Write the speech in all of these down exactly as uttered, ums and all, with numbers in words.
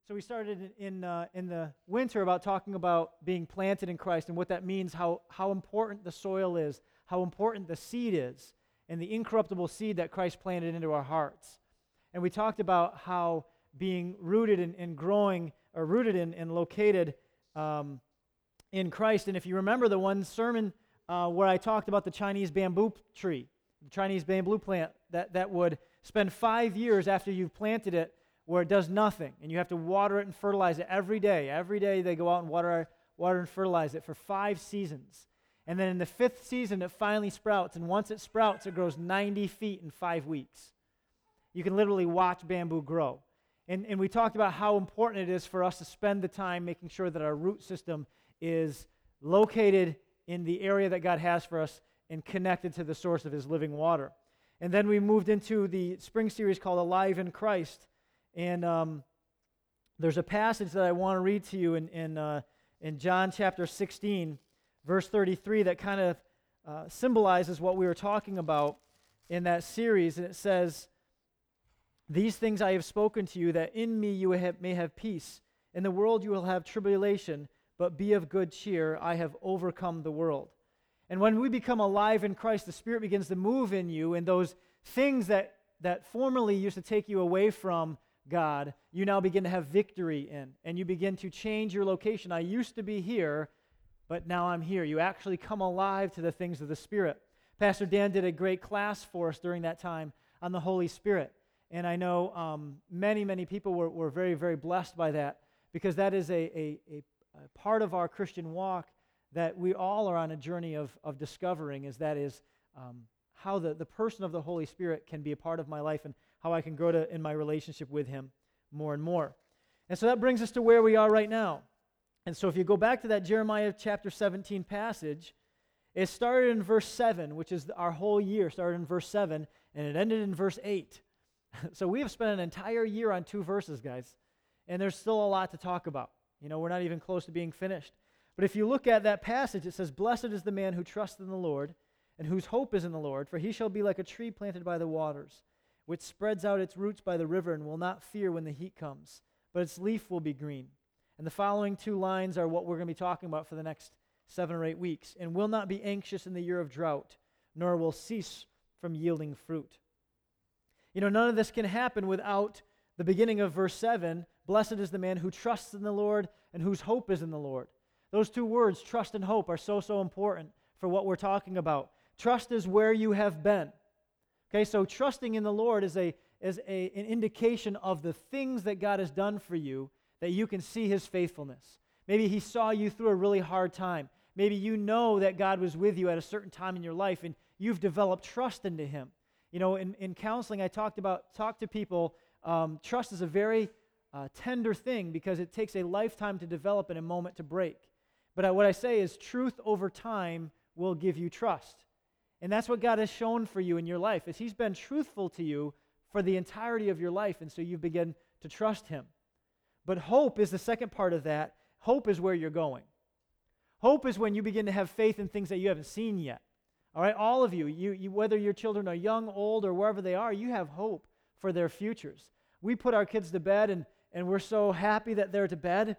So we started in in, uh, in the winter about talking about being planted in Christ and what that means, how, how important the soil is, how important the seed is, and the incorruptible seed that Christ planted into our hearts. And we talked about how being rooted and, and growing, or rooted in and located um, in Christ. And if you remember the one sermon uh, where I talked about the Chinese bamboo tree, the Chinese bamboo plant that, that would spend five years after you've planted it where it does nothing, and you have to water it and fertilize it every day. Every day they go out and water, water and fertilize it for five seasons. And then in the fifth season, it finally sprouts, and once it sprouts, it grows ninety feet in five weeks. You can literally watch bamboo grow. And, and we talked about how important it is for us to spend the time making sure that our root system is located in the area that God has for us and connected to the source of His living water. And then we moved into the spring series called Alive in Christ. And um, there's a passage that I want to read to you in in, uh, in John chapter sixteen, verse thirty-three, that kind of uh, symbolizes what we were talking about in that series. And it says, "These things I have spoken to you, that in me you have, may have peace. In the world you will have tribulation, but be of good cheer. I have overcome the world." And when we become alive in Christ, the Spirit begins to move in you, and those things that, that formerly used to take you away from God, you now begin to have victory in, and you begin to change your location. I used to be here, but now I'm here. You actually come alive to the things of the Spirit. Pastor Dan did a great class for us during that time on the Holy Spirit, and I know um, many, many people were, were very, very blessed by that, because that is a, a, a, a part of our Christian walk that we all are on a journey of, of discovering, is that is um, how the, the person of the Holy Spirit can be a part of my life, and how I can grow to, in my relationship with Him more and more. And so that brings us to where we are right now. And so if you go back to that Jeremiah chapter seventeen passage, it started in verse seven, which is our whole year, started in verse seven, and it ended in verse eight. So we have spent an entire year on two verses, guys, and there's still a lot to talk about. You know, we're not even close to being finished. But if you look at that passage, it says, "Blessed is the man who trusts in the Lord, and whose hope is in the Lord, for he shall be like a tree planted by the waters, which spreads out its roots by the river and will not fear when the heat comes, but its leaf will be green." And the following two lines are what we're going to be talking about for the next seven or eight weeks. "And will not be anxious in the year of drought, nor will cease from yielding fruit." You know, none of this can happen without the beginning of verse seven, "Blessed is the man who trusts in the Lord and whose hope is in the Lord." Those two words, trust and hope, are so, so important for what we're talking about. Trust is where you have been. Okay, so trusting in the Lord is a is a, an indication of the things that God has done for you, that you can see His faithfulness. Maybe He saw you through a really hard time. Maybe you know that God was with you at a certain time in your life, and you've developed trust into Him. You know, in, in counseling, I talked about, talk to people, um, trust is a very uh, tender thing, because it takes a lifetime to develop and a moment to break. But I, what I say is truth over time will give you trust. And that's what God has shown for you in your life, is He's been truthful to you for the entirety of your life, and so you begin to trust Him. But hope is the second part of that. Hope is where you're going. Hope is when you begin to have faith in things that you haven't seen yet. All right, all of you, you, you whether your children are young, old, or wherever they are, you have hope for their futures. We put our kids to bed, and, and we're so happy that they're to bed,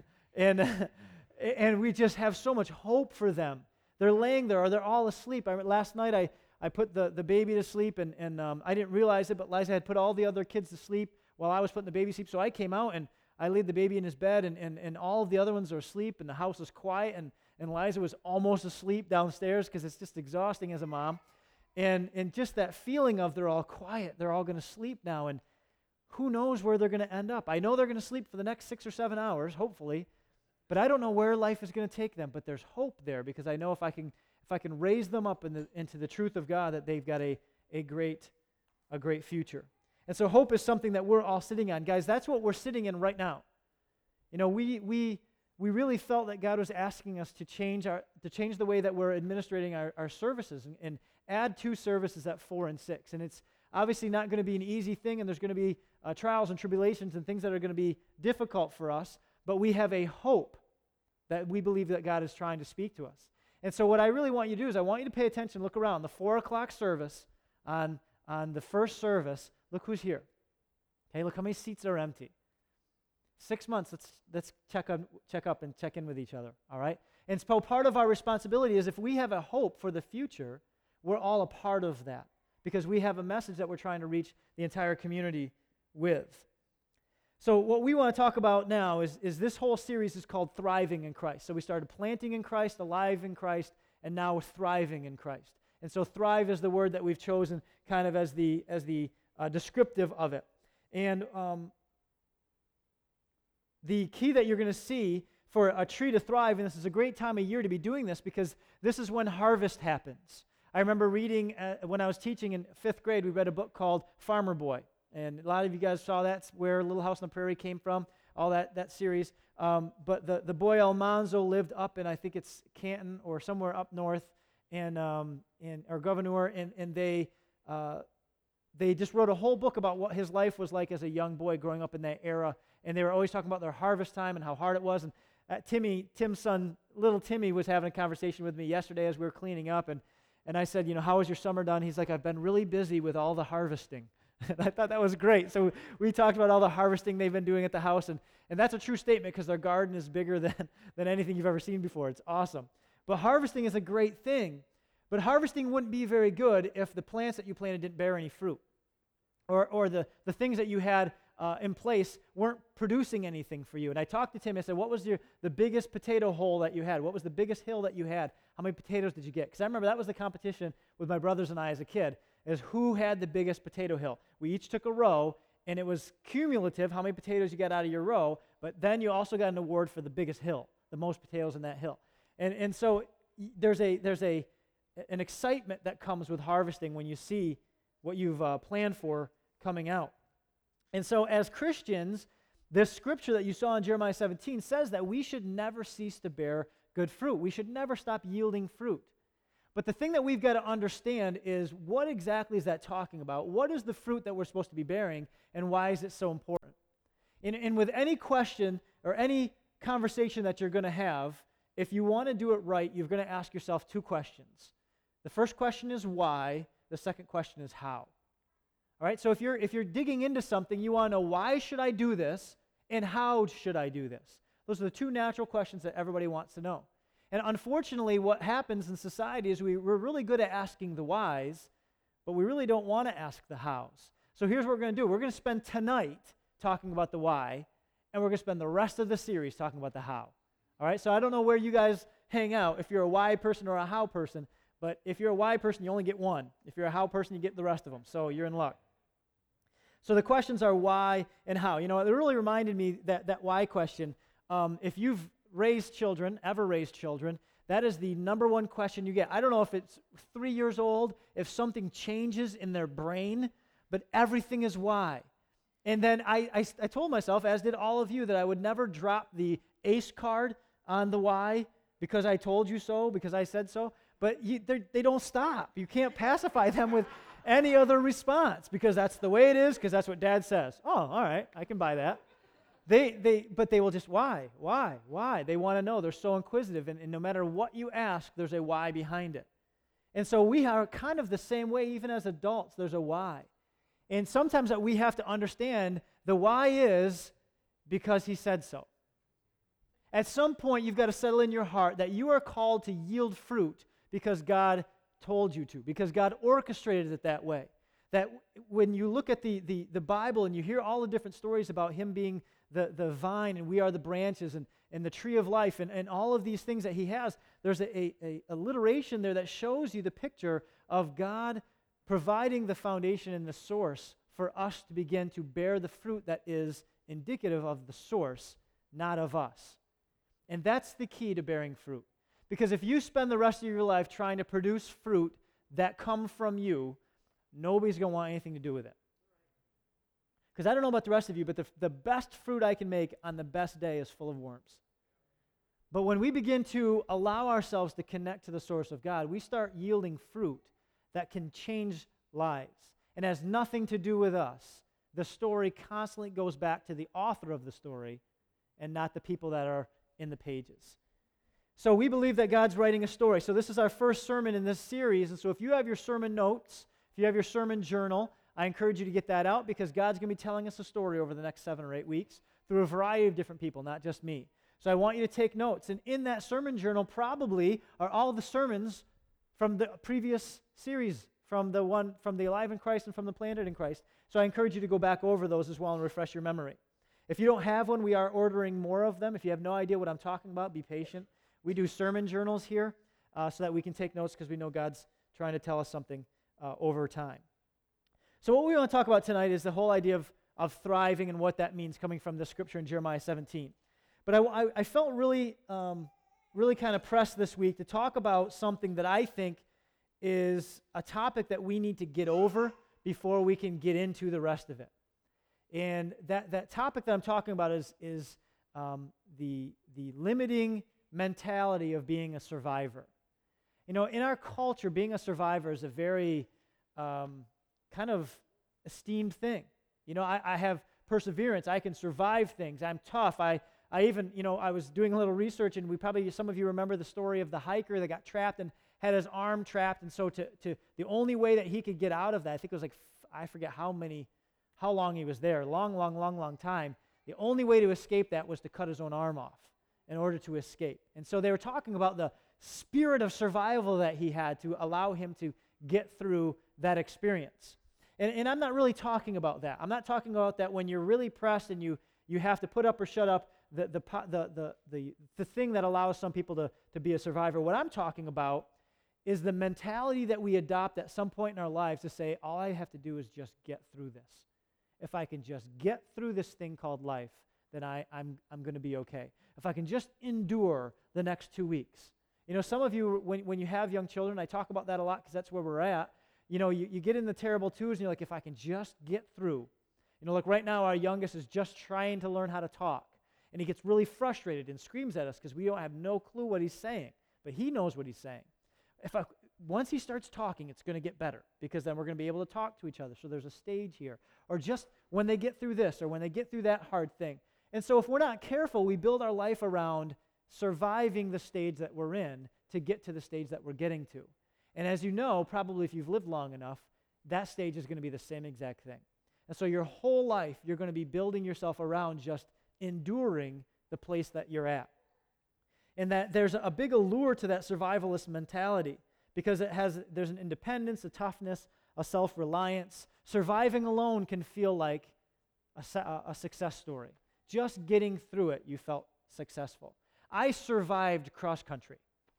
and, and we just have so much hope for them. They're laying there, or they're all asleep. I, last night, I, I put the, the baby to sleep, and, and um, I didn't realize it, but Liza had put all the other kids to sleep while I was putting the baby to sleep. So I came out, and I laid the baby in his bed, and, and, and all of the other ones are asleep, and the house is quiet, and, and Liza was almost asleep downstairs, because it's just exhausting as a mom. And, and just that feeling of they're all quiet, they're all going to sleep now, and who knows where they're going to end up. I know they're going to sleep for the next six or seven hours, hopefully, but I don't know where life is going to take them. But there's hope there, because I know if I can if I can raise them up in the, into the truth of God, that they've got a, a great a great future. And so hope is something that we're all sitting on. Guys, that's what we're sitting in right now. You know, we we we really felt that God was asking us to change our to change the way that we're administrating our, our services, and, and add two services at four and six. And it's obviously not going to be an easy thing, and there's going to be uh, trials and tribulations and things that are going to be difficult for us. But we have a hope that we believe that God is trying to speak to us. And so what I really want you to do is I want you to pay attention, look around. The four o'clock service, on, on the first service, look who's here. Okay, look how many seats are empty. Six months, let's, let's check, on, check up and check in with each other, all right? And so part of our responsibility is if we have a hope for the future, we're all a part of that because we have a message that we're trying to reach the entire community with. So what we want to talk about now is, is this whole series is called Thriving in Christ. So we started planting in Christ, alive in Christ, and now we're thriving in Christ. And so thrive is the word that we've chosen kind of as the, as the uh, descriptive of it. And um, the key that you're going to see for a tree to thrive, and this is a great time of year to be doing this because this is when harvest happens. I remember reading, uh, when I was teaching in fifth grade, we read a book called Farmer Boy. And a lot of you guys saw that's where Little House on the Prairie came from, all that, that series. Um, but the, the boy Almanzo lived up in, I think it's Canton or somewhere up north, and um, in, or Gouverneur, and, and they uh, they just wrote a whole book about what his life was like as a young boy growing up in that era. And they were always talking about their harvest time and how hard it was. And uh, Timmy, Tim's son, little Timmy, was having a conversation with me yesterday as we were cleaning up. And, and I said, you know, how was your summer done? He's like, I've been really busy with all the harvesting. And I thought that was great. So we talked about all the harvesting they've been doing at the house. And, and that's a true statement because their garden is bigger than, than anything you've ever seen before. It's awesome. But harvesting is a great thing. But harvesting wouldn't be very good if the plants that you planted didn't bear any fruit. Or, or the, the things that you had uh, in place weren't producing anything for you. And I talked to Tim. I said, what was your, the biggest potato hole that you had? What was the biggest hill that you had? How many potatoes did you get? Because I remember that was the competition with my brothers and I as a kid, is who had the biggest potato hill. We each took a row, and it was cumulative, how many potatoes you got out of your row, but then you also got an award for the biggest hill, the most potatoes in that hill. And, and so there's a there's a an excitement that comes with harvesting when you see what you've uh, planned for coming out. And so as Christians, this scripture that you saw in Jeremiah seventeen says that we should never cease to bear good fruit. We should never stop yielding fruit. But the thing that we've got to understand is what exactly is that talking about? What is the fruit that we're supposed to be bearing, and why is it so important? And, and with any question or any conversation that you're going to have, if you want to do it right, you're going to ask yourself two questions. The first question is why. The second question is how. All right, so if you're if you're digging into something, you want to know why should I do this and how should I do this? Those are the two natural questions that everybody wants to know. And unfortunately, what happens in society is we, we're really good at asking the whys, but we really don't want to ask the hows. So here's what we're going to do. We're going to spend tonight talking about the why, and we're going to spend the rest of the series talking about the how. All right, so I don't know where you guys hang out, if you're a why person or a how person, but if you're a why person, you only get one. If you're a how person, you get the rest of them, so you're in luck. So the questions are why and how. You know, it really reminded me that that why question. Um, if you've raised children, ever raised children, that is the number one question you get. I don't know if it's three years old, if something changes in their brain, but everything is why. And then I, I, I told myself, as did all of you, that I would never drop the ACE card on the why because I told you so, because I said so. But you, they don't stop. You can't pacify them with any other response because that's the way it is, because that's what Dad says. Oh, all right, I can buy that. They, they, but they will just, why, why, why? They want to know. They're so inquisitive, and, and no matter what you ask, there's a why behind it. And so we are kind of the same way, even as adults, there's a why. And sometimes that we have to understand the why is because he said so. At some point, you've got to settle in your heart that you are called to yield fruit because God told you to, because God orchestrated it that way. That when you look at the, the, the Bible and you hear all the different stories about him being the, the vine and we are the branches and, and the tree of life and, and all of these things that he has, there's a, a, a alliteration there that shows you the picture of God providing the foundation and the source for us to begin to bear the fruit that is indicative of the source, not of us. And that's the key to bearing fruit. Because if you spend the rest of your life trying to produce fruit that come from you, nobody's going to want anything to do with it. Because I don't know about the rest of you, but the, the best fruit I can make on the best day is full of worms. But when we begin to allow ourselves to connect to the source of God, we start yielding fruit that can change lives and has nothing to do with us. The story constantly goes back to the author of the story and not the people that are in the pages. So we believe that God's writing a story. So this is our first sermon in this series. And so if you have your sermon notes, if you have your sermon journal, I encourage you to get that out because God's going to be telling us a story over the next seven or eight weeks through a variety of different people, not just me. So I want you to take notes. And in that sermon journal probably are all the sermons from the previous series, from the one from the Alive in Christ and from the Planted in Christ. So I encourage you to go back over those as well and refresh your memory. If you don't have one, we are ordering more of them. If you have no idea what I'm talking about, be patient. We do sermon journals here uh, so that we can take notes because we know God's trying to tell us something uh, over time. So what we want to talk about tonight is the whole idea of, of thriving and what that means coming from the scripture in Jeremiah seventeen. But I, I, I felt really, um, really kind of pressed this week to talk about something that I think is a topic that we need to get over before we can get into the rest of it. And that, that topic that I'm talking about is, is um, the, the limiting mentality of being a survivor. You know, in our culture, being a survivor is a very um, kind of esteemed thing. You know, I, I have perseverance. I can survive things. I'm tough. I, I even, you know, I was doing a little research, and we probably, some of you remember the story of the hiker that got trapped and had his arm trapped, and so to, to the only way that he could get out of that, I think it was like, I forget how many, how long he was there, long, long, long, long time. The only way to escape that was to cut his own arm off in order to escape. And so they were talking about the spirit of survival that he had to allow him to get through that experience. And, and I'm not really talking about that. I'm not talking about that when you're really pressed and you you have to put up or shut up the the the the the, the thing that allows some people to, to be a survivor. What I'm talking about is the mentality that we adopt at some point in our lives to say, all I have to do is just get through this. If I can just get through this thing called life, then I, I'm I'm going to be okay. If I can just endure the next two weeks. You know, some of you, when, when you have young children, I talk about that a lot because that's where we're at. You know, you, you get in the terrible twos and you're like, if I can just get through. You know, like right now our youngest is just trying to learn how to talk. And he gets really frustrated and screams at us because we don't have no clue what he's saying. But he knows what he's saying. If I, once he starts talking, it's going to get better because then we're going to be able to talk to each other. So there's a stage here. Or just when they get through this or when they get through that hard thing. And so if we're not careful, we build our life around surviving the stage that we're in to get to the stage that we're getting to. And as you know, probably if you've lived long enough, that stage is going to be the same exact thing. And so your whole life, you're going to be building yourself around just enduring the place that you're at. And that there's a big allure to that survivalist mentality because it has there's an independence, a toughness, a self-reliance. Surviving alone can feel like a, a success story. Just getting through it, you felt successful. I survived cross country,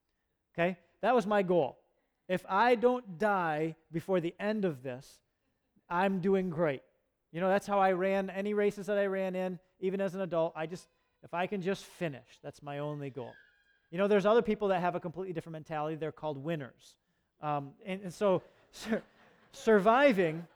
okay? That was my goal. If I don't die before the end of this, I'm doing great. You know, that's how I ran any races that I ran in, even as an adult. I just, if I can just finish, that's my only goal. You know, there's other people that have a completely different mentality. They're called winners. Um, and, and so sur- surviving,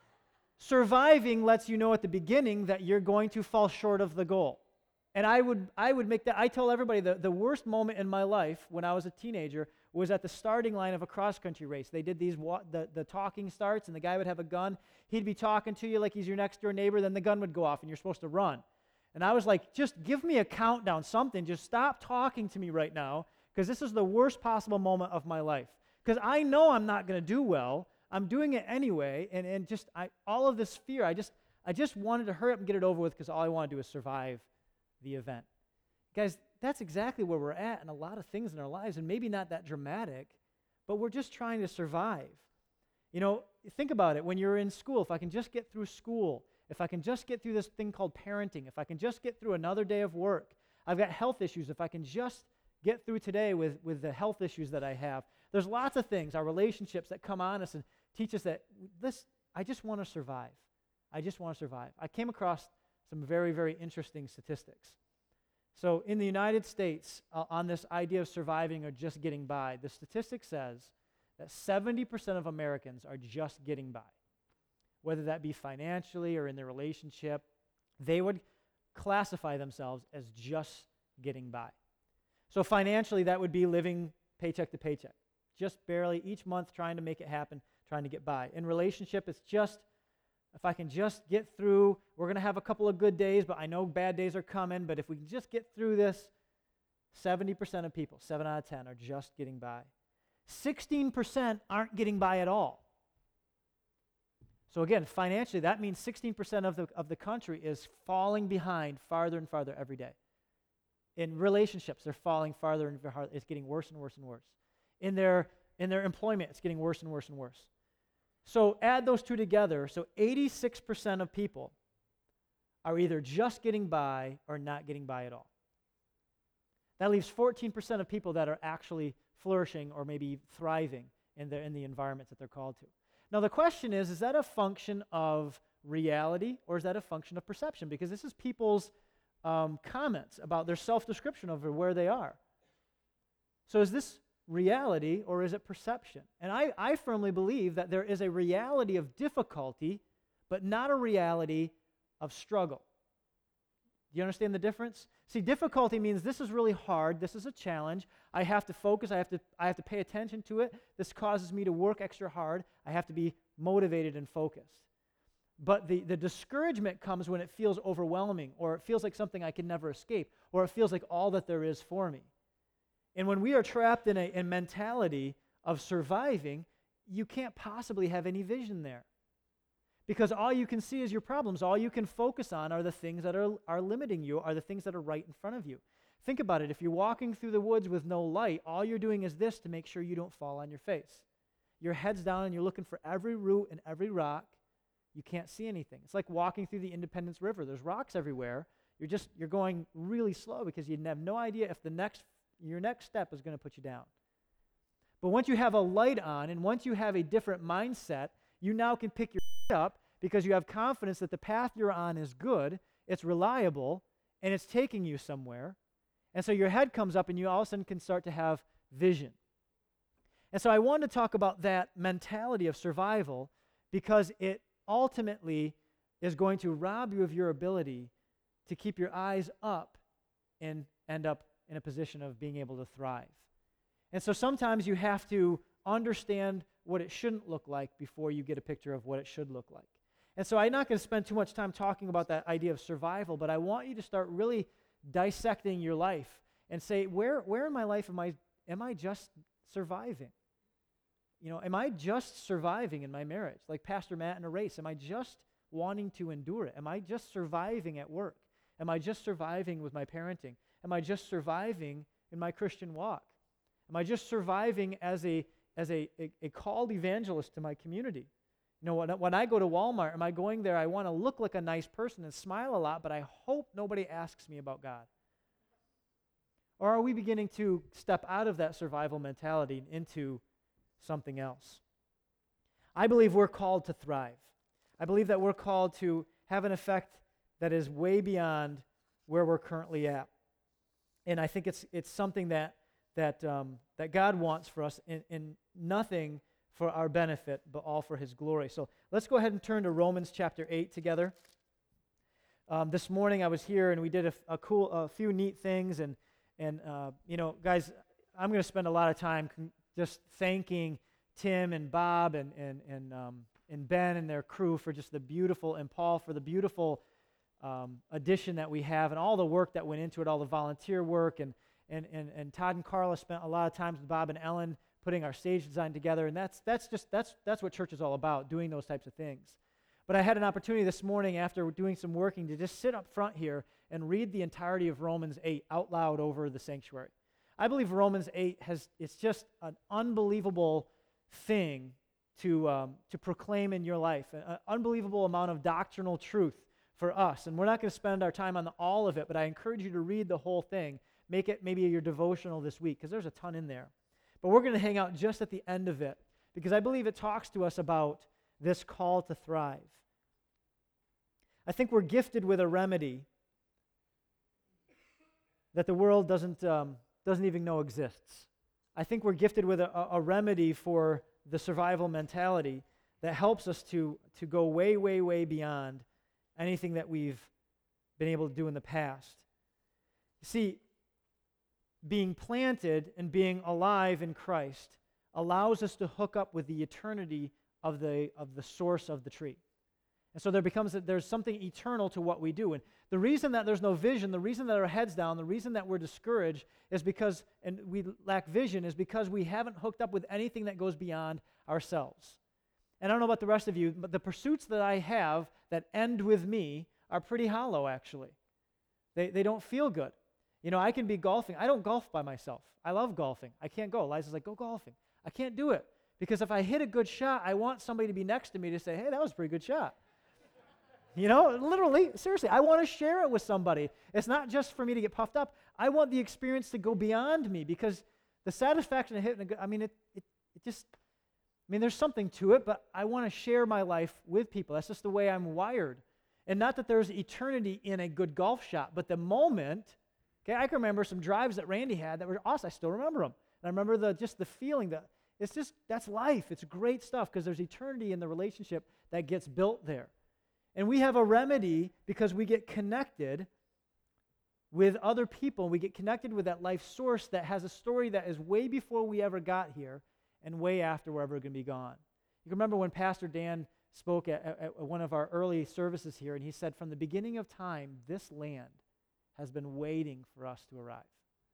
surviving lets you know at the beginning that you're going to fall short of the goal. And I would I would make that, I tell everybody the, the worst moment in my life when I was a teenager was at the starting line of a cross-country race. They did these, the, the talking starts, and the guy would have a gun. He'd be talking to you like he's your next-door neighbor, then the gun would go off, and you're supposed to run. And I was like, just give me a countdown, something. Just stop talking to me right now, because this is the worst possible moment of my life. Because I know I'm not going to do well. I'm doing it anyway, and, and just I, all of this fear, I just I just wanted to hurry up and get it over with because all I want to do is survive the event. Guys, that's exactly where we're at in a lot of things in our lives, and maybe not that dramatic, but we're just trying to survive. You know, think about it. When you're in school, if I can just get through school, if I can just get through this thing called parenting, if I can just get through another day of work, I've got health issues, if I can just get through today with, with the health issues that I have. There's lots of things, our relationships that come on us and teach us that this, I just want to survive. I just want to survive. I came across some very, very interesting statistics. So in the United States, uh, on this idea of surviving or just getting by, the statistic says that seventy percent of Americans are just getting by. Whether that be financially or in their relationship, they would classify themselves as just getting by. So financially, that would be living paycheck to paycheck, just barely each month trying to make it happen, trying to get by. In relationship, it's just, if I can just get through, we're going to have a couple of good days, but I know bad days are coming, but if we can just get through this, seventy percent of people, seven out of ten, are just getting by. sixteen percent aren't getting by at all. So again, financially, that means sixteen percent of the, of the country is falling behind farther and farther every day. In relationships, they're falling farther and farther. It's getting worse and worse and worse. In their, in their employment, it's getting worse and worse and worse. So add those two together. So eighty-six percent of people are either just getting by or not getting by at all. That leaves fourteen percent of people that are actually flourishing or maybe thriving in the, in the environments that they're called to. Now the question is, is that a function of reality or is that a function of perception? Because this is people's um, comments about their self-description of where they are. So is this reality or is it perception? And I, I firmly believe that there is a reality of difficulty, but not a reality of struggle. Do you understand the difference? See, difficulty means this is really hard, this is a challenge, I have to focus, I have to, I have to pay attention to it, this causes me to work extra hard, I have to be motivated and focused. But the, the discouragement comes when it feels overwhelming, or it feels like something I can never escape, or it feels like all that there is for me. And when we are trapped in a, a mentality of surviving, you can't possibly have any vision there. Because all you can see is your problems. All you can focus on are the things that are, are limiting you, are the things that are right in front of you. Think about it. If you're walking through the woods with no light, all you're doing is this to make sure you don't fall on your face. Your head's down and you're looking for every root and every rock. You can't see anything. It's like walking through the Independence River. There's rocks everywhere. You're just, you're going really slow because you have no idea if the next, your next step is going to put you down. But once you have a light on and once you have a different mindset, you now can pick your up because you have confidence that the path you're on is good, it's reliable, and it's taking you somewhere. And so your head comes up and you all of a sudden can start to have vision. And so I wanted to talk about that mentality of survival because it ultimately is going to rob you of your ability to keep your eyes up and end up in a position of being able to thrive. And so sometimes you have to understand what it shouldn't look like before you get a picture of what it should look like. And so I'm not going to spend too much time talking about that idea of survival, but I want you to start really dissecting your life and say, where, where in my life am I, am I just surviving? You know, am I just surviving in my marriage? Like Pastor Matt in a race, am I just wanting to endure it? Am I just surviving at work? Am I just surviving with my parenting? Am I just surviving in my Christian walk? Am I just surviving as a as a, a, a called evangelist to my community? You know, when, when I go to Walmart, am I going there, I want to look like a nice person and smile a lot, but I hope nobody asks me about God? Or are we beginning to step out of that survival mentality into something else? I believe we're called to thrive. I believe that we're called to have an effect that is way beyond where we're currently at. And I think it's it's something that that um, that God wants for us in, in nothing for our benefit, but all for His glory. So let's go ahead and turn to Romans chapter eight together. Um, this morning I was here and we did a, a cool, a few neat things, and and uh, you know, guys, I'm going to spend a lot of time con- just thanking Tim and Bob and and and um, and Ben and their crew for just the beautiful, and Paul for the beautiful um, addition that we have, and all the work that went into it, all the volunteer work, and and and and Todd and Carla spent a lot of time with Bob and Ellen putting our stage design together, and that's that's just that's that's what church is all about, doing those types of things. But I had an opportunity this morning after doing some working to just sit up front here and read the entirety of Romans eight out loud over the sanctuary. I believe Romans eight has, it's just an unbelievable thing to um, to proclaim in your life, an unbelievable amount of doctrinal truth for us. And we're not going to spend our time on the, all of it, but I encourage you to read the whole thing. Make it maybe your devotional this week, because there's a ton in there. But we're going to hang out just at the end of it, because I believe it talks to us about this call to thrive. I think we're gifted with a remedy that the world doesn't um, doesn't even know exists. I think we're gifted with a, a remedy for the survival mentality that helps us to, to go way, way, way beyond anything that we've been able to do in the past. See, being planted and being alive in Christ allows us to hook up with the eternity of the of the source of the tree. And so there becomes, a, there's something eternal to what we do. And the reason that there's no vision, the reason that our head's down, the reason that we're discouraged is because, and we lack vision, is because we haven't hooked up with anything that goes beyond ourselves. And I don't know about the rest of you, but the pursuits that I have that end with me are pretty hollow, actually. They, they don't feel good. You know, I can be golfing. I don't golf by myself. I love golfing. I can't go. Liza's like, go golfing. I can't do it because if I hit a good shot, I want somebody to be next to me to say, hey, that was a pretty good shot. You know, literally, seriously, I want to share it with somebody. It's not just for me to get puffed up. I want the experience to go beyond me because the satisfaction of hitting a good, I mean, it, it, it just, I mean, there's something to it, but I want to share my life with people. That's just the way I'm wired. And not that there's eternity in a good golf shot, but the moment, okay, I can remember some drives that Randy had that were awesome. I still remember them. And I remember the just the feeling that it's just, that's life. It's great stuff because there's eternity in the relationship that gets built there. And we have a remedy because we get connected with other people. We get connected with that life source that has a story that is way before we ever got here and way after we're ever going to be gone. You can remember when Pastor Dan spoke at, at, at one of our early services here, and he said, from the beginning of time, this land has been waiting for us to arrive.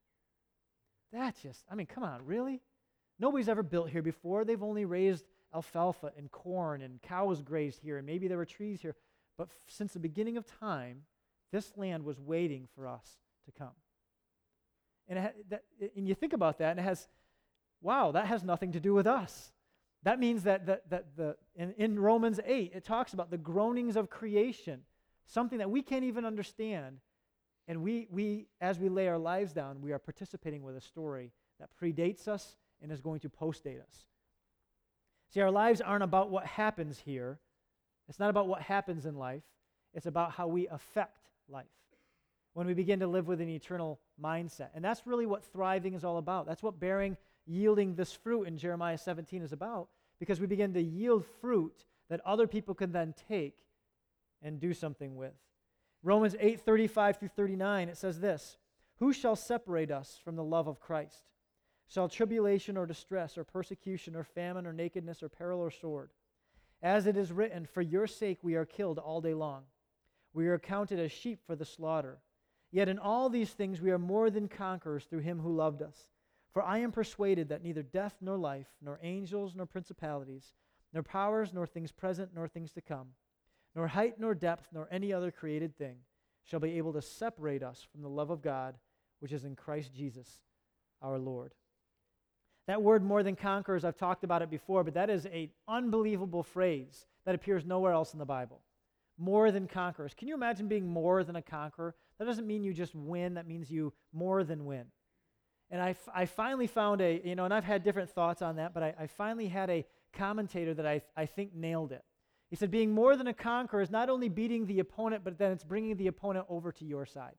That's just, I mean, come on, really? Nobody's ever built here before. They've only raised alfalfa and corn, and cows grazed here, and maybe there were trees here. But f- since the beginning of time, this land was waiting for us to come. And, it ha- that, and you think about that, and it has, wow, that has nothing to do with us. That means that, that, that the in, in Romans eight, it talks about the groanings of creation, something that we can't even understand. And we, we, as we lay our lives down, we are participating with a story that predates us and is going to postdate us. See, our lives aren't about what happens here. It's not about what happens in life. It's about how we affect life when we begin to live with an eternal mindset. And that's really what thriving is all about. That's what bearing, yielding this fruit in Jeremiah seventeen is about, because we begin to yield fruit that other people can then take and do something with. Romans eight, thirty-five through thirty-nine, it says this, who shall separate us from the love of Christ? Shall tribulation or distress or persecution or famine or nakedness or peril or sword? As it is written, for your sake we are killed all day long. We are counted as sheep for the slaughter. Yet in all these things we are more than conquerors through him who loved us. For I am persuaded that neither death nor life, nor angels nor principalities, nor powers nor things present nor things to come, nor height nor depth nor any other created thing shall be able to separate us from the love of God, which is in Christ Jesus our Lord. That word more than conquerors, I've talked about it before, but that is an unbelievable phrase that appears nowhere else in the Bible. More than conquerors. Can you imagine being more than a conqueror? That doesn't mean you just win. That means you more than win. And I, f- I finally found a, you know, and I've had different thoughts on that, but I, I finally had a commentator that I, I think nailed it. He said being more than a conqueror is not only beating the opponent, but then it's bringing the opponent over to your side.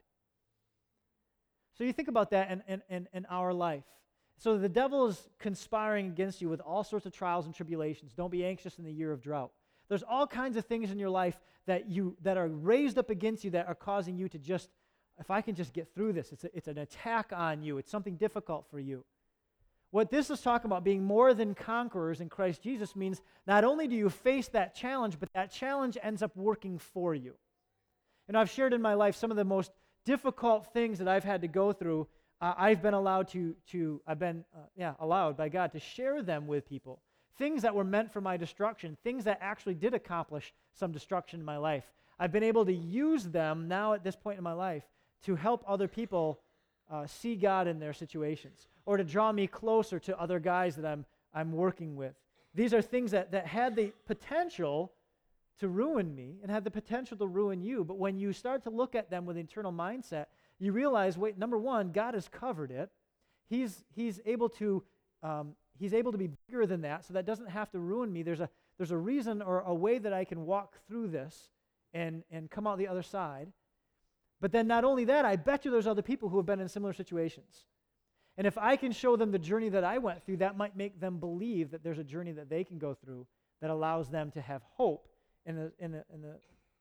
So you think about that in, in, in, in our life. So the devil is conspiring against you with all sorts of trials and tribulations. Don't be anxious in the year of drought. There's all kinds of things in your life that you that are raised up against you that are causing you to just, if I can just get through this, it's, a, it's an attack on you. It's something difficult for you. What this is talking about, being more than conquerors in Christ Jesus, means not only do you face that challenge, but that challenge ends up working for you. And I've shared in my life some of the most difficult things that I've had to go through. Uh, I've been allowed to, to I've been, uh, yeah, allowed by God to share them with people. Things that were meant for my destruction, things that actually did accomplish some destruction in my life. I've been able to use them now at this point in my life to help other people uh, see God in their situations, or to draw me closer to other guys that I'm I'm working with. These are things that, that had the potential to ruin me and had the potential to ruin you, but when you start to look at them with an eternal mindset, you realize, wait, number one, God has covered it. He's He's able to um, He's able to be bigger than that, so that doesn't have to ruin me. There's a there's a reason or a way that I can walk through this and and come out the other side. But then not only that, I bet you there's other people who have been in similar situations. And if I can show them the journey that I went through, that might make them believe that there's a journey that they can go through that allows them to have hope in the in the in the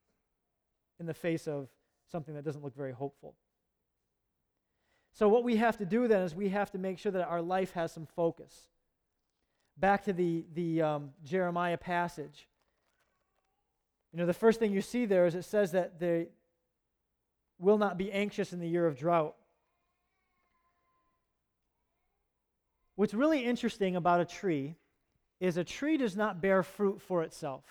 in the face of something that doesn't look very hopeful. So what we have to do then is we have to make sure that our life has some focus. Back to the, the um, Jeremiah passage. You know, the first thing you see there is it says that they will not be anxious in the year of drought. What's really interesting about a tree is a tree does not bear fruit for itself.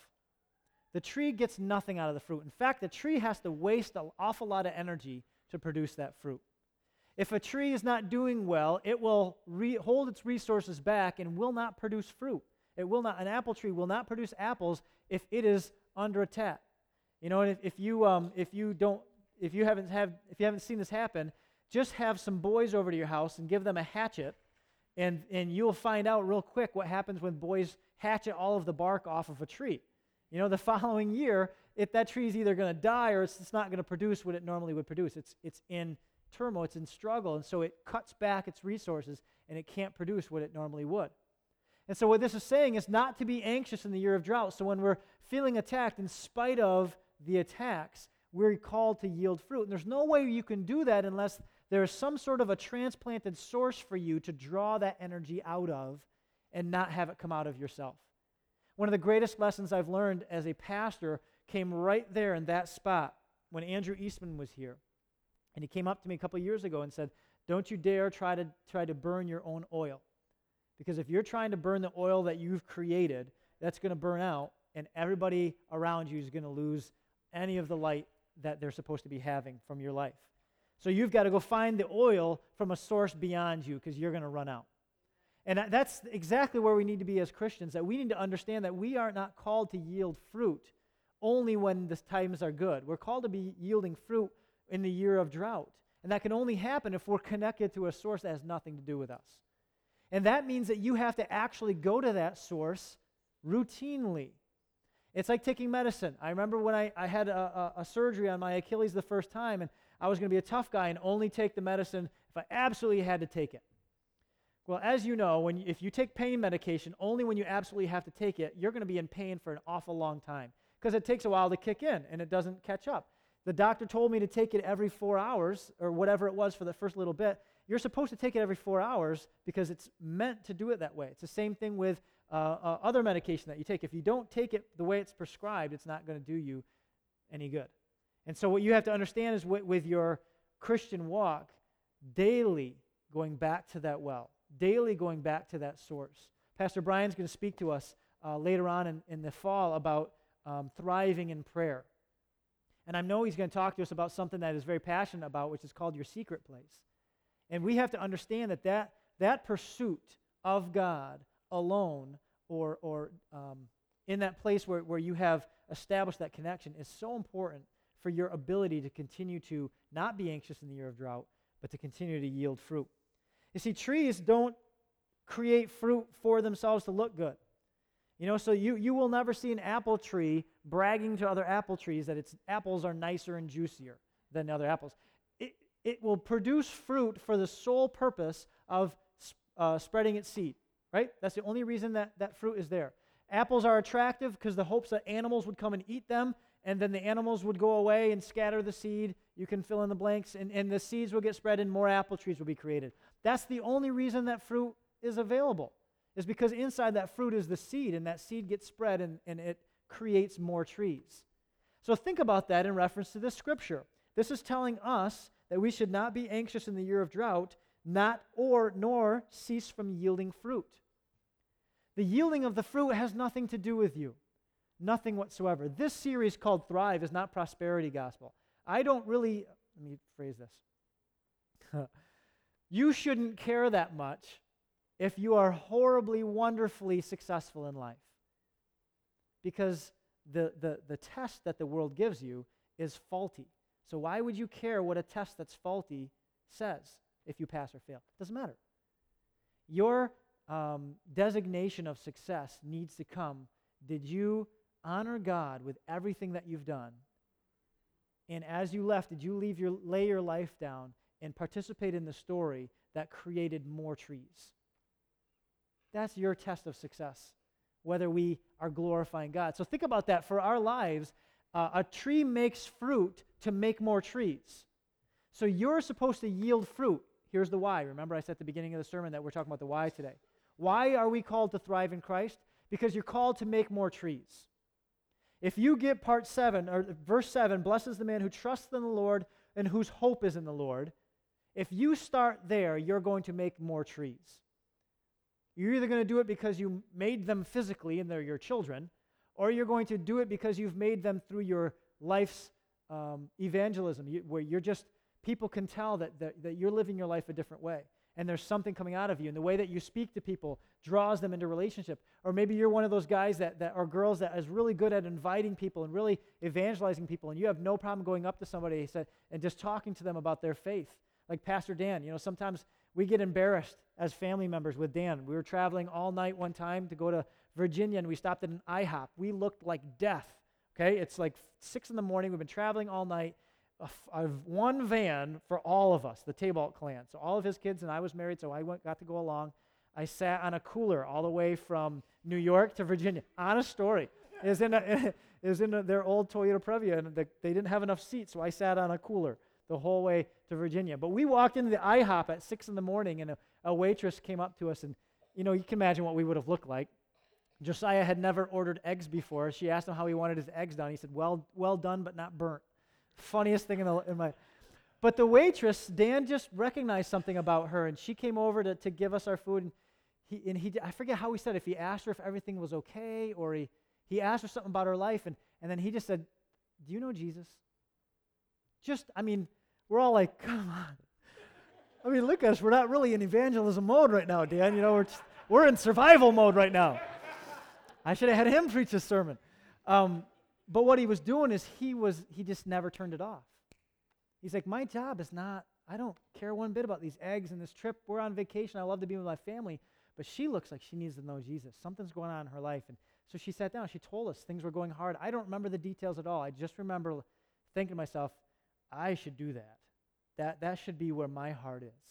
The tree gets nothing out of the fruit. In fact, the tree has to waste an awful lot of energy to produce that fruit. If a tree is not doing well, it will re- hold its resources back and will not produce fruit. It will not. An apple tree will not produce apples if it is under attack. You know, if, if you um, if you don't if you haven't have if you haven't seen this happen, just have some boys over to your house and give them a hatchet, and and you'll find out real quick what happens when boys hatchet all of the bark off of a tree. You know, the following year, if that tree is either going to die or it's, it's not going to produce what it normally would produce. It's it's in turmoil, it's in struggle, and so it cuts back its resources and it can't produce what it normally would. And so what this is saying is not to be anxious in the year of drought. So when we're feeling attacked, in spite of the attacks, we're called to yield fruit. And there's no way you can do that unless there is some sort of a transplanted source for you to draw that energy out of and not have it come out of yourself. One of the greatest lessons I've learned as a pastor came right there in that spot when Andrew Eastman was here. And he came up to me a couple years ago and said, don't you dare try to try to burn your own oil. Because if you're trying to burn the oil that you've created, that's going to burn out, and everybody around you is going to lose any of the light that they're supposed to be having from your life. So you've got to go find the oil from a source beyond you because you're going to run out. And that's exactly where we need to be as Christians, that we need to understand that we are not called to yield fruit only when the times are good. We're called to be yielding fruit in the year of drought. And that can only happen if we're connected to a source that has nothing to do with us. And that means that you have to actually go to that source routinely. It's like taking medicine. I remember when I, I had a, a, a surgery on my Achilles the first time, and I was going to be a tough guy and only take the medicine if I absolutely had to take it. Well, as you know, when you, if you take pain medication only when you absolutely have to take it, you're going to be in pain for an awful long time because it takes a while to kick in and it doesn't catch up. The doctor told me to take it every four hours or whatever it was for the first little bit. You're supposed to take it every four hours because it's meant to do it that way. It's the same thing with uh, uh, other medication that you take. If you don't take it the way it's prescribed, it's not going to do you any good. And so what you have to understand is with, with your Christian walk, daily going back to that well, daily going back to that source. Pastor Brian's going to speak to us uh, later on in, in the fall about um, thriving in prayer. And I know he's going to talk to us about something that he's very passionate about, which is called your secret place. And we have to understand that that, that pursuit of God alone or, or um, in that place where, where you have established that connection is so important for your ability to continue to not be anxious in the year of drought, but to continue to yield fruit. You see, trees don't create fruit for themselves to look good. You know, so you, you will never see an apple tree bragging to other apple trees that its apples are nicer and juicier than other apples. It, it will produce fruit for the sole purpose of uh, spreading its seed, right? That's the only reason that that fruit is there. Apples are attractive because the hopes that animals would come and eat them, and then the animals would go away and scatter the seed. You can fill in the blanks, and, and the seeds will get spread and more apple trees will be created. That's the only reason that fruit is available, is because inside that fruit is the seed, and that seed gets spread, and, and it creates more trees. So think about that in reference to this scripture. This is telling us that we should not be anxious in the year of drought, not or nor cease from yielding fruit. The yielding of the fruit has nothing to do with you. Nothing whatsoever. This series called Thrive is not prosperity gospel. I don't really, let me phrase this. You shouldn't care that much if you are horribly, wonderfully successful in life. Because the, the, the test that the world gives you is faulty. So why would you care what a test that's faulty says if you pass or fail? It doesn't matter. Your um, designation of success needs to come. Did you honor God with everything that you've done? And as you left, did you leave your, lay your life down and participate in the story that created more trees? That's your test of success, whether we are glorifying God. So think about that. For our lives, uh, a tree makes fruit to make more trees. So you're supposed to yield fruit. Here's the why. Remember I said at the beginning of the sermon that we're talking about the why today. Why are we called to thrive in Christ? Because you're called to make more trees. If you get part seven, or verse seven, blesses the man who trusts in the Lord and whose hope is in the Lord. If you start there, you're going to make more trees. You're either going to do it because you made them physically and they're your children, or you're going to do it because you've made them through your life's um, evangelism, you, where you're just, people can tell that, that, that you're living your life a different way. And there's something coming out of you. And the way that you speak to people draws them into relationship. Or maybe you're one of those guys that, that or girls that is really good at inviting people and really evangelizing people, and you have no problem going up to somebody and just talking to them about their faith. Like Pastor Dan, you know, sometimes we get embarrassed as family members with Dan. We were traveling all night one time to go to Virginia, and we stopped at an I hop. We looked like death, okay? It's like six in the morning. We've been traveling all night. Of one van for all of us, the Tabalt clan. So all of his kids, and I was married, so I went, got to go along. I sat on a cooler all the way from New York to Virginia. Honest story. It was in, a, it was in a, their old Toyota Previa, and the, they didn't have enough seats, so I sat on a cooler the whole way to Virginia. But we walked into the I hop at six in the morning, and a, a waitress came up to us, and you know, you can imagine what we would have looked like. Josiah had never ordered eggs before. She asked him how he wanted his eggs done. He said, well, well done, but not burnt. Funniest thing in, the, in my, but the waitress, Dan just recognized something about her, and she came over to, to give us our food, and he, and he, I forget how he said, if he asked her if everything was okay, or he, he asked her something about her life, and, and then he just said, do you know Jesus? Just, I mean, we're all like, come on. I mean, look at us, we're not really in evangelism mode right now, Dan, you know, we're, just, we're in survival mode right now. I should have had him preach this sermon. Um, But what he was doing is he was he just never turned it off. He's like, my job is not, I don't care one bit about these eggs and this trip. We're on vacation. I love to be with my family. But she looks like she needs to know Jesus. Something's going on in her life. And so she sat down. She told us things were going hard. I don't remember the details at all. I just remember thinking to myself, I should do that. That that should be where my heart is.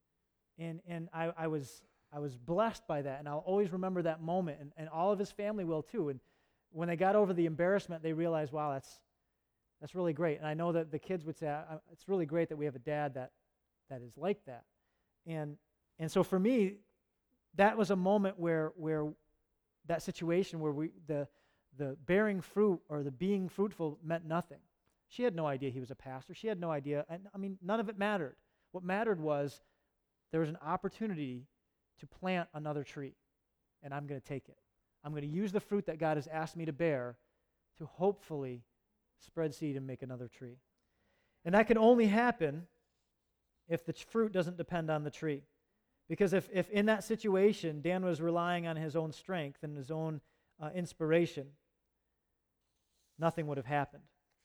And and I, I was I was blessed by that. And I'll always remember that moment. And, and all of his family will too. And when they got over the embarrassment, they realized, wow, that's that's really great. And I know that the kids would say, I, it's really great that we have a dad that that is like that. And and so for me, that was a moment where where that situation where we the the bearing fruit or the being fruitful meant nothing. She had no idea he was a pastor. She had no idea. And I mean, none of it mattered. What mattered was there was an opportunity to plant another tree, and I'm going to take it. I'm going to use the fruit that God has asked me to bear to hopefully spread seed and make another tree. And that can only happen if the fruit doesn't depend on the tree. Because if, if in that situation, Dan was relying on his own strength and his own uh, inspiration, nothing would have happened.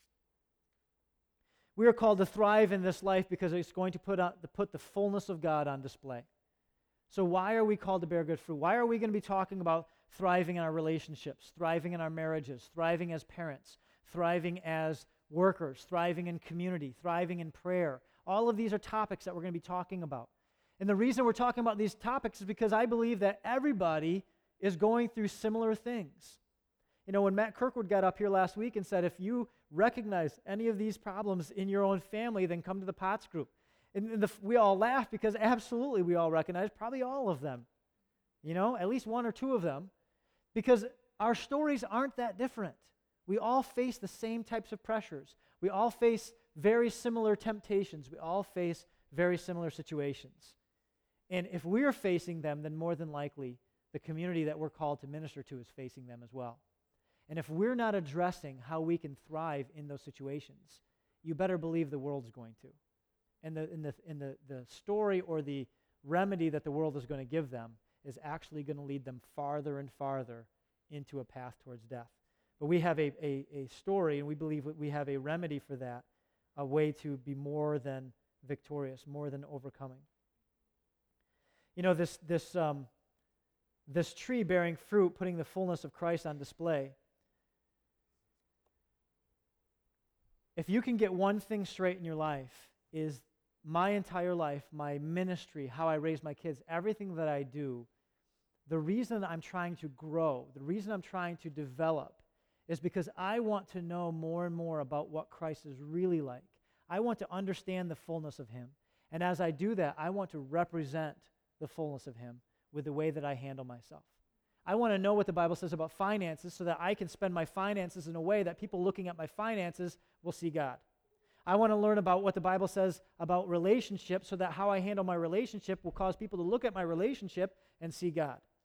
We are called to thrive in this life because it's going to put, out, to put the fullness of God on display. So why are we called to bear good fruit? Why are we going to be talking about thriving in our relationships, thriving in our marriages, thriving as parents, thriving as workers, thriving in community, thriving in prayer? All of these are topics that we're going to be talking about. And the reason we're talking about these topics is because I believe that everybody is going through similar things. You know, when Matt Kirkwood got up here last week and said, if you recognize any of these problems in your own family, then come to the Potts group. And, and the, we all laughed because absolutely we all recognize probably all of them. You know, at least one or two of them. Because our stories aren't that different. We all face the same types of pressures. We all face very similar temptations. We all face very similar situations. And if we're facing them, then more than likely the community that we're called to minister to is facing them as well. And if we're not addressing how we can thrive in those situations, you better believe the world's going to. And the, in the, in the, the story or the remedy that the world is going to give them is actually going to lead them farther and farther into a path towards death. But we have a, a, a story, and we believe we have a remedy for that, a way to be more than victorious, more than overcoming. You know, this, this, um, this tree bearing fruit, putting the fullness of Christ on display, if you can get one thing straight in your life, is my entire life, my ministry, how I raise my kids, everything that I do, the reason I'm trying to grow, the reason I'm trying to develop is because I want to know more and more about what Christ is really like. I want to understand the fullness of Him. And as I do that, I want to represent the fullness of Him with the way that I handle myself. I want to know what the Bible says about finances so that I can spend my finances in a way that people looking at my finances will see God. I want to learn about what the Bible says about relationships so that how I handle my relationship will cause people to look at my relationship and see God.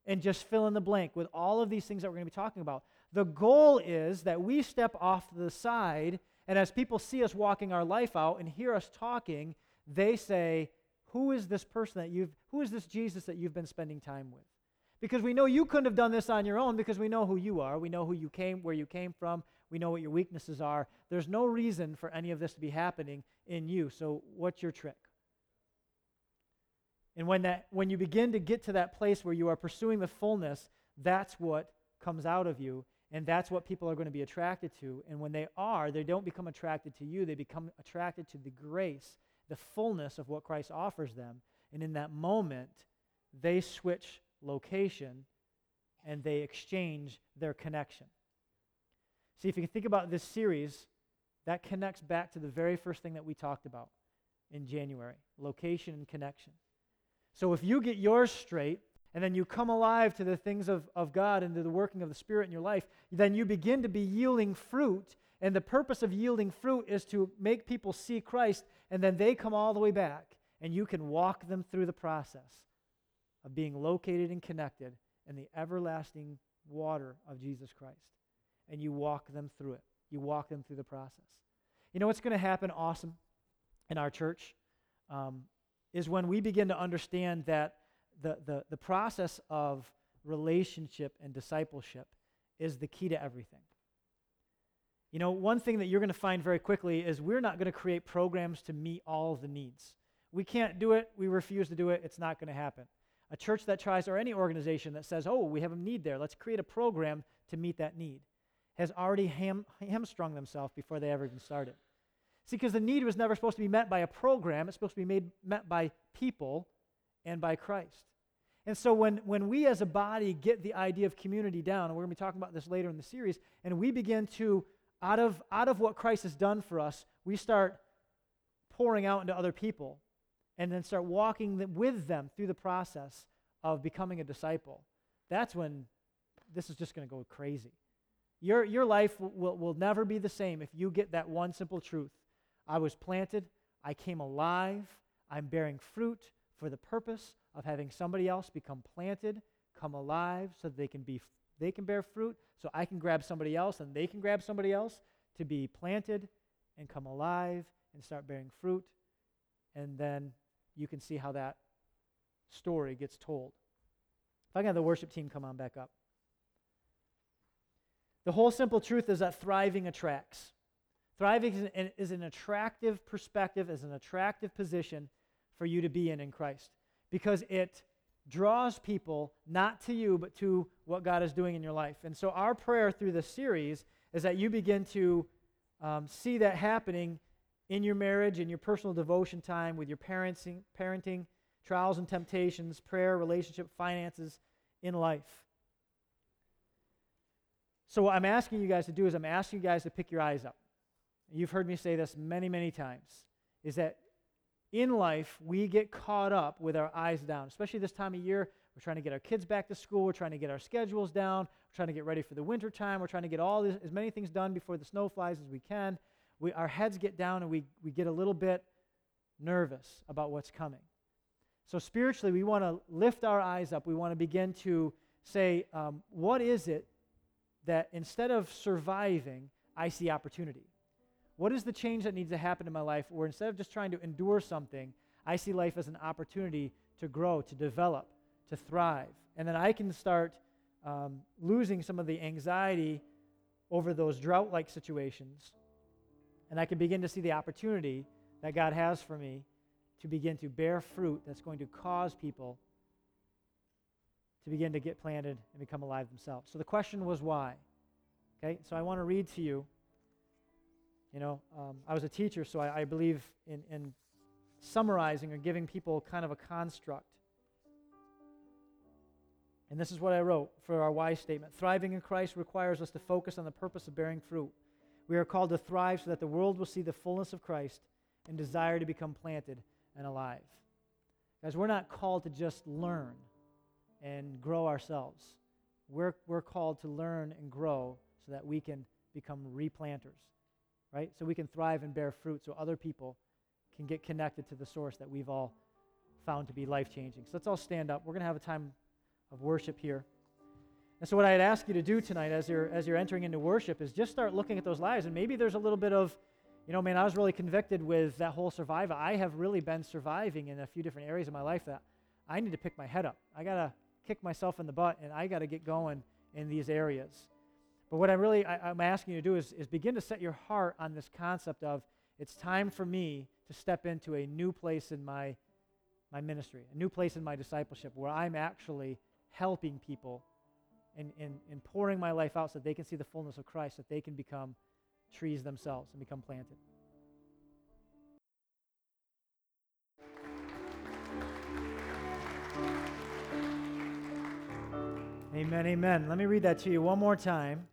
and just fill in the blank with all of these things that we're going to be talking about. The goal is that we step off to the side, and as people see us walking our life out and hear us talking, they say, who is this person that you've, who is this Jesus that you've been spending time with? Because we know you couldn't have done this on your own because we know who you are. We know who you came, where you came from. We know what your weaknesses are. There's no reason for any of this to be happening in you. So what's your trick? And when that, when you begin to get to that place where you are pursuing the fullness, that's what comes out of you, and that's what people are going to be attracted to. And when they are, they don't become attracted to you. They become attracted to the grace, the fullness of what Christ offers them. And in that moment, they switch location and they exchange their connection. See, if you can think about this series, that connects back to the very first thing that we talked about in January, location and connection. So if you get yours straight, and then you come alive to the things of, of God and to the working of the Spirit in your life, then you begin to be yielding fruit, and the purpose of yielding fruit is to make people see Christ, and then they come all the way back, and you can walk them through the process of being located and connected in the everlasting water of Jesus Christ. And you walk them through it. You walk them through the process. You know what's going to happen awesome in our church? Um, is when we begin to understand that the, the, the process of relationship and discipleship is the key to everything. You know, one thing that you're going to find very quickly is we're not going to create programs to meet all of the needs. We can't do it. We refuse to do it. It's not going to happen. A church that tries, or any organization that says, oh, we have a need there, let's create a program to meet that need, has already ham, hamstrung themselves before they ever even started. See, because the need was never supposed to be met by a program. It's supposed to be made, met by people and by Christ. And so when, when we as a body get the idea of community down, and we're going to be talking about this later in the series, and we begin to, out of, out of what Christ has done for us, we start pouring out into other people and then start walking the, with them through the process of becoming a disciple. That's when this is just going to go crazy. Your, your life will, will, will never be the same if you get that one simple truth. I was planted, I came alive, I'm bearing fruit for the purpose of having somebody else become planted, come alive, so that they can be they can bear fruit, so I can grab somebody else and they can grab somebody else to be planted and come alive and start bearing fruit. And then you can see how that story gets told. If I can have the worship team come on back up. The whole simple truth is that thriving attracts. Thriving is an, is an attractive perspective, is an attractive position for you to be in in Christ, because it draws people not to you, but to what God is doing in your life. And so our prayer through this series is that you begin to um, see that happening in your marriage, in your personal devotion time, with your parenting, parenting, trials and temptations, prayer, relationship, finances, in life. So what I'm asking you guys to do is I'm asking you guys to pick your eyes up. You've heard me say this many, many times, is that in life, we get caught up with our eyes down, especially this time of year. We're trying to get our kids back to school. We're trying to get our schedules down. We're trying to get ready for the winter time. We're trying to get all this, as many things done before the snow flies as we can. We, our heads get down and we, we get a little bit nervous about what's coming. So spiritually, we want to lift our eyes up. We want to begin to say, um, what is it that instead of surviving, I see opportunity? What is the change that needs to happen in my life where instead of just trying to endure something, I see life as an opportunity to grow, to develop, to thrive. And then I can start um, losing some of the anxiety over those drought-like situations, and I can begin to see the opportunity that God has for me to begin to bear fruit that's going to cause people to begin to get planted and become alive themselves. So the question was why? Okay, so I want to read to you. You know, um, I was a teacher, so I, I believe in, in summarizing or giving people kind of a construct. And this is what I wrote for our why statement. Thriving in Christ requires us to focus on the purpose of bearing fruit. We are called to thrive so that the world will see the fullness of Christ and desire to become planted and alive. Guys, we're not called to just learn and grow ourselves. We're, we're called to learn and grow so that we can become replanters, right? So we can thrive and bear fruit so other people can get connected to the source that we've all found to be life-changing. So let's all stand up. We're going to have a time of worship here. And so what I'd ask you to do tonight as you're, as you're entering into worship is just start looking at those lives. And maybe there's a little bit of, you know, man, I was really convicted with that whole survival. I have really been surviving in a few different areas of my life that I need to pick my head up. I got to kick myself in the butt, and I got to get going in these areas. But what I really, I, I'm asking you to do is, is begin to set your heart on this concept of it's time for me to step into a new place in my, my ministry, a new place in my discipleship where I'm actually helping people and, and, and pouring my life out so that they can see the fullness of Christ, that they can become trees themselves and become planted. Amen, amen. Let me read that to you one more time.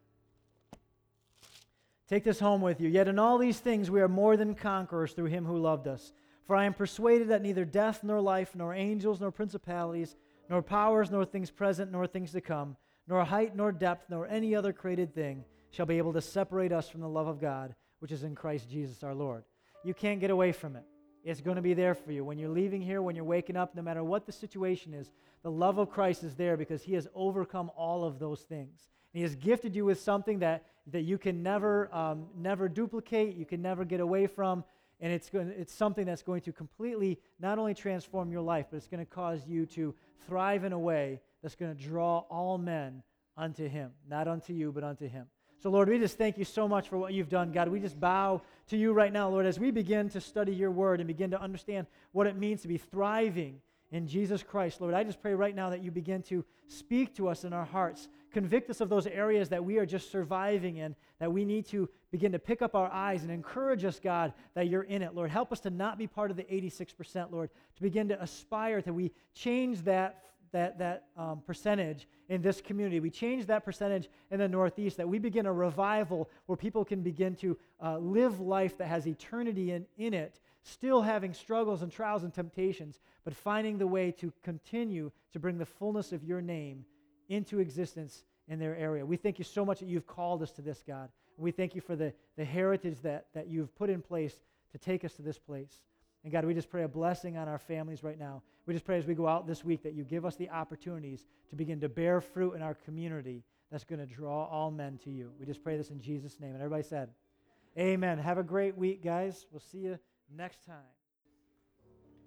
Take this home with you. Yet in all these things we are more than conquerors through him who loved us. For I am persuaded that neither death nor life, nor angels, nor principalities, nor powers, nor things present, nor things to come, nor height, nor depth, nor any other created thing shall be able to separate us from the love of God, which is in Christ Jesus our Lord. You can't get away from it. It's going to be there for you. When you're leaving here, when you're waking up, no matter what the situation is, the love of Christ is there because he has overcome all of those things. And he has gifted you with something that, that you can never, um, never duplicate, you can never get away from, and it's, going, it's something that's going to completely not only transform your life, but it's going to cause you to thrive in a way that's going to draw all men unto him, not unto you, but unto him. So, Lord, we just thank you so much for what you've done, God. We just bow to you right now, Lord, as we begin to study your word and begin to understand what it means to be thriving in Jesus Christ. Lord, I just pray right now that you begin to speak to us in our hearts. Convict us of those areas that we are just surviving in, that we need to begin to pick up our eyes and encourage us, God, that you're in it. Lord, help us to not be part of the eighty-six percent, Lord, to begin to aspire that we change that that, that um, percentage in this community. We change that percentage in the Northeast, that we begin a revival where people can begin to uh, live life that has eternity in, in it, still having struggles and trials and temptations, but finding the way to continue to bring the fullness of your name into existence in their area. We thank you so much that you've called us to this, God. We thank you for the, the heritage that, that you've put in place to take us to this place. And God, we just pray a blessing on our families right now. We just pray as we go out this week that you give us the opportunities to begin to bear fruit in our community that's going to draw all men to you. We just pray this in Jesus' name. And everybody said, amen. Have a great week, guys. We'll see you next time.